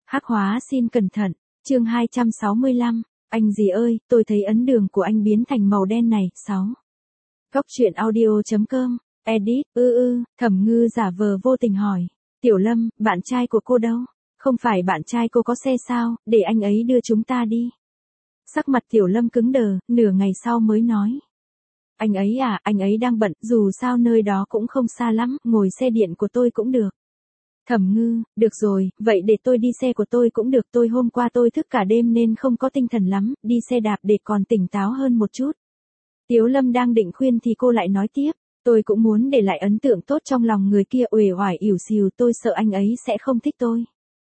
Hắc hóa xin cẩn thận, chương 265, anh gì ơi, tôi thấy ấn đường của anh biến thành màu đen này, 6. Góc truyện audio.com, edit, Thẩm Ngư giả vờ vô tình hỏi. Tiểu Lâm, bạn trai của cô đâu? Không phải bạn trai cô có xe sao, để anh ấy đưa chúng ta đi. Sắc mặt Tiểu Lâm cứng đờ, nửa ngày sau mới nói. Anh ấy à, anh ấy đang bận, dù sao nơi đó cũng không xa lắm, ngồi xe điện của tôi cũng được. Thẩm Ngư, được rồi, vậy để tôi đi xe của tôi cũng được, tôi hôm qua tôi thức cả đêm nên không có tinh thần lắm, đi xe đạp để còn tỉnh táo hơn một chút. Tiếu Lâm đang định khuyên thì cô lại nói tiếp, tôi cũng muốn để lại ấn tượng tốt trong lòng người kia, uể oải ỉu xìu, tôi sợ anh ấy sẽ không thích tôi.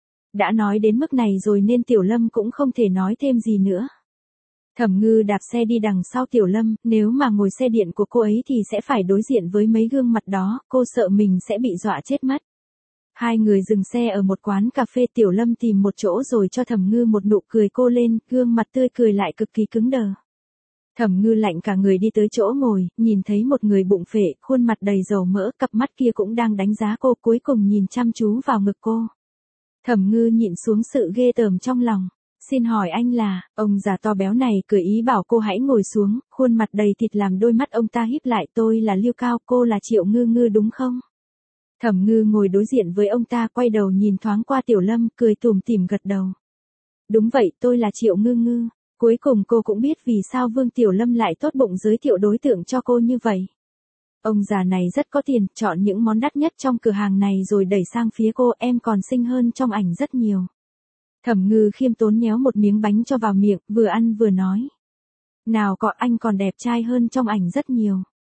Đã nói đến mức này rồi nên Tiểu Lâm cũng không thể nói thêm gì nữa. Thẩm Ngư đạp xe đi đằng sau Tiểu Lâm, nếu mà ngồi xe điện của cô ấy thì sẽ phải đối diện với mấy gương mặt đó, cô sợ mình sẽ bị dọa chết mất. Hai người dừng xe ở một quán cà phê, Tiểu Lâm tìm một chỗ rồi cho Thẩm Ngư một nụ cười, cô lên, gương mặt tươi cười lại cực kỳ cứng đờ. Thẩm Ngư lạnh cả người đi tới chỗ ngồi, nhìn thấy một người bụng phệ, khuôn mặt đầy dầu mỡ, cặp mắt kia cũng đang đánh giá cô, cuối cùng nhìn chăm chú vào ngực cô. Thẩm Ngư nhịn xuống sự ghê tởm trong lòng. Xin hỏi anh là, ông già to béo này cười ý bảo cô hãy ngồi xuống, khuôn mặt đầy thịt làm đôi mắt ông ta híp lại, tôi là Lưu Cao, cô là Triệu Ngư Ngư đúng không? Thẩm Ngư ngồi đối diện với ông ta, quay đầu nhìn thoáng qua Tiểu Lâm, cười tủm tỉm gật đầu. Đúng vậy, tôi là Triệu Ngư Ngư. Cuối cùng cô cũng biết vì sao Vương Tiểu Lâm lại tốt bụng giới thiệu đối tượng cho cô như vậy. Ông già này rất có tiền, chọn những món đắt nhất trong cửa hàng này rồi đẩy sang phía cô, em còn xinh hơn trong ảnh rất nhiều. Thẩm Ngư khiêm tốn nhéo một miếng bánh cho vào miệng, vừa ăn vừa nói. Nào có, anh còn đẹp trai hơn trong ảnh rất nhiều.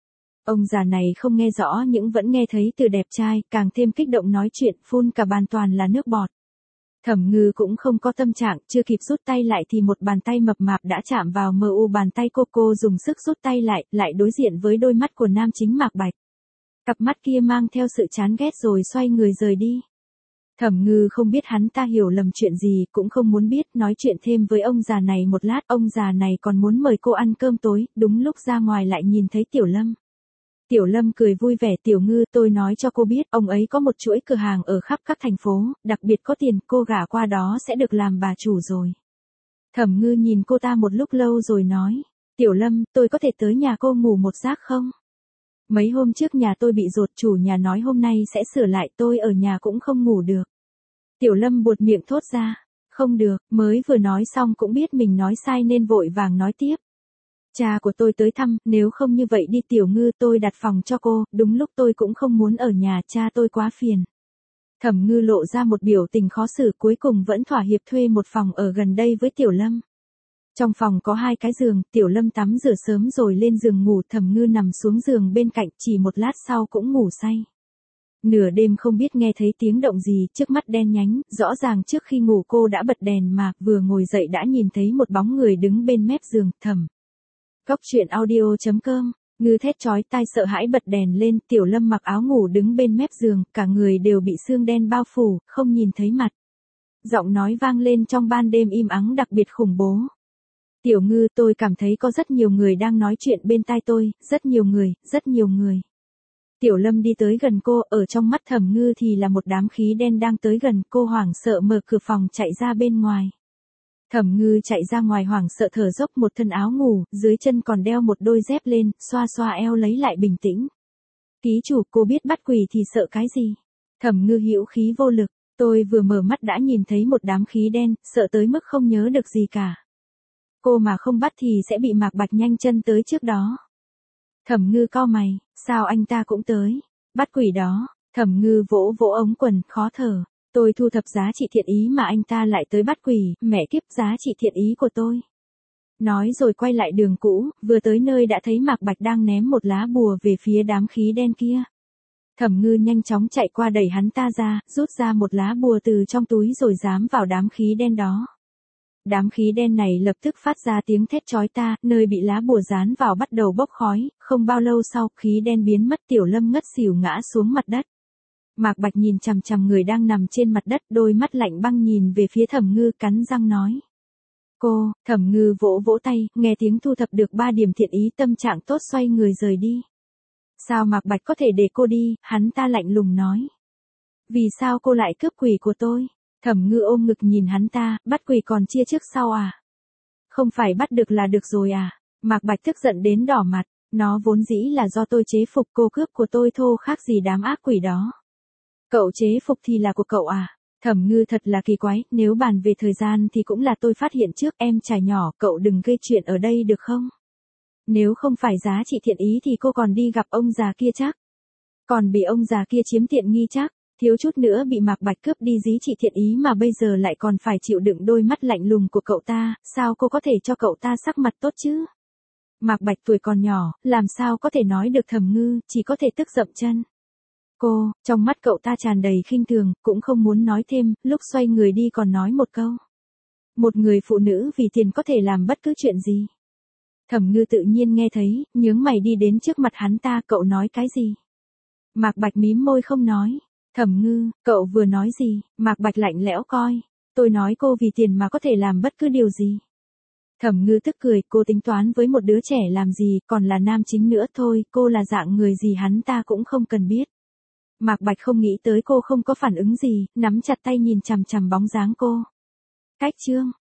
Ông già này không nghe rõ nhưng vẫn nghe thấy từ đẹp trai, càng thêm kích động nói chuyện, phun cả bàn toàn là nước bọt. Thẩm Ngư cũng không có tâm trạng, chưa kịp rút tay lại thì một bàn tay mập mạp đã chạm vào bàn tay cô dùng sức rút tay lại đối diện với đôi mắt của nam chính Mạc Bạch. Cặp mắt kia mang theo sự chán ghét rồi xoay người rời đi. Thẩm Ngư không biết hắn ta hiểu lầm chuyện gì, cũng không muốn biết, nói chuyện thêm với ông già này một lát, ông già này còn muốn mời cô ăn cơm tối, đúng lúc ra ngoài lại nhìn thấy Tiểu Lâm. Tiểu Lâm cười vui vẻ, Tiểu Ngư, tôi nói cho cô biết, ông ấy có một chuỗi cửa hàng ở khắp các thành phố, đặc biệt có tiền, cô gả qua đó sẽ được làm bà chủ rồi. Thẩm Ngư nhìn cô ta một lúc lâu rồi nói, Tiểu Lâm, tôi có thể tới nhà cô ngủ một giấc không? Mấy hôm trước nhà tôi bị dột, chủ nhà nói hôm nay sẽ sửa lại, tôi ở nhà cũng không ngủ được. Tiểu Lâm buột miệng thốt ra, không được, mới vừa nói xong cũng biết mình nói sai nên vội vàng nói tiếp. Cha của tôi tới thăm, nếu không như vậy đi Tiểu Ngư, tôi đặt phòng cho cô, đúng lúc tôi cũng không muốn ở nhà, cha tôi quá phiền. Thẩm Ngư lộ ra một biểu tình khó xử, cuối cùng vẫn thỏa hiệp thuê một phòng ở gần đây với Tiểu Lâm. Trong phòng có 2 cái giường, Tiểu Lâm tắm rửa sớm rồi lên giường ngủ, Thẩm Ngư nằm xuống giường bên cạnh, chỉ một lát sau cũng ngủ say. Nửa đêm không biết nghe thấy tiếng động gì, trước mắt đen nhánh, rõ ràng trước khi ngủ cô đã bật đèn mà, vừa ngồi dậy đã nhìn thấy một bóng người đứng bên mép giường, Thẩm. Góc truyện audio.com, Ngư thét chói tai sợ hãi bật đèn lên, Tiểu Lâm mặc áo ngủ đứng bên mép giường, cả người đều bị sương đen bao phủ, không nhìn thấy mặt. Giọng nói vang lên trong ban đêm im ắng đặc biệt khủng bố. Tiểu Ngư, tôi cảm thấy có rất nhiều người đang nói chuyện bên tai tôi, rất nhiều người. Tiểu Lâm đi tới gần cô, ở trong mắt Thẩm Ngư thì là một đám khí đen đang tới gần, cô hoảng sợ mở cửa phòng chạy ra bên ngoài. Thẩm Ngư chạy ra ngoài hoảng sợ thở dốc, một thân áo ngủ, dưới chân còn đeo một đôi dép lên, xoa xoa eo lấy lại bình tĩnh. Ký chủ, cô biết bắt quỷ thì sợ cái gì? Thẩm Ngư hữu khí vô lực, tôi vừa mở mắt đã nhìn thấy một đám khí đen, sợ tới mức không nhớ được gì cả. Cô mà không bắt thì sẽ bị Mạc Bạch nhanh chân tới trước đó. Thẩm Ngư cau mày, sao anh ta cũng tới? Bắt quỷ đó. Thẩm Ngư vỗ vỗ ống quần, khó thở. Tôi thu thập giá trị thiện ý mà anh ta lại tới bắt quỷ, mẹ kiếp, giá trị thiện ý của tôi. Nói rồi quay lại đường cũ, vừa tới nơi đã thấy Mạc Bạch đang ném một lá bùa về phía đám khí đen kia. Thẩm Ngư nhanh chóng chạy qua đẩy hắn ta ra, rút ra một lá bùa từ trong túi rồi dám vào đám khí đen đó. Đám khí đen này lập tức phát ra tiếng thét chói tai, nơi bị lá bùa dán vào bắt đầu bốc khói, không bao lâu sau, khí đen biến mất, Tiểu Lâm ngất xỉu ngã xuống mặt đất. Mạc Bạch nhìn chằm chằm người đang nằm trên mặt đất, đôi mắt lạnh băng nhìn về phía Thẩm Ngư, cắn răng nói. Cô, Thẩm Ngư vỗ vỗ tay, nghe tiếng thu thập được 3 điểm thiện ý, tâm trạng tốt xoay người rời đi. Sao Mạc Bạch có thể để cô đi, hắn ta lạnh lùng nói. Vì sao cô lại cướp quỷ của tôi? Thẩm Ngư ôm ngực nhìn hắn ta, bắt quỳ còn chia trước sau à? Không phải bắt được là được rồi à? Mạc Bạch tức giận đến đỏ mặt, nó vốn dĩ là do tôi chế phục cô cướp của tôi thô khác gì đám ác quỷ đó. Cậu chế phục thì là của cậu à? Thẩm Ngư thật là kỳ quái, nếu bàn về thời gian thì cũng là tôi phát hiện trước, em trai nhỏ, cậu đừng gây chuyện ở đây được không? Nếu không phải giá trị thiện ý thì cô còn đi gặp ông già kia chắc. Còn bị ông già kia chiếm tiện nghi chắc, thiếu chút nữa bị Mạc Bạch cướp đi giá trị thiện ý mà bây giờ lại còn phải chịu đựng đôi mắt lạnh lùng của cậu ta, sao cô có thể cho cậu ta sắc mặt tốt chứ? Mạc Bạch tuổi còn nhỏ, làm sao có thể nói được Thẩm Ngư, chỉ có thể tức dậm chân. Cô, trong mắt cậu ta tràn đầy khinh thường, cũng không muốn nói thêm, lúc xoay người đi còn nói một câu. Một người phụ nữ vì tiền có thể làm bất cứ chuyện gì. Thẩm Ngư tự nhiên nghe thấy, nhướng mày đi đến trước mặt hắn ta, cậu nói cái gì? Mạc Bạch mím môi không nói. Thẩm Ngư, cậu vừa nói gì? Mạc Bạch lạnh lẽo coi. Tôi nói cô vì tiền mà có thể làm bất cứ điều gì. Thẩm Ngư tức cười, cô tính toán với một đứa trẻ làm gì, còn là nam chính nữa thôi, cô là dạng người gì hắn ta cũng không cần biết. Mạc Bạch không nghĩ tới cô không có phản ứng gì, nắm chặt tay nhìn chằm chằm bóng dáng cô. Cách chương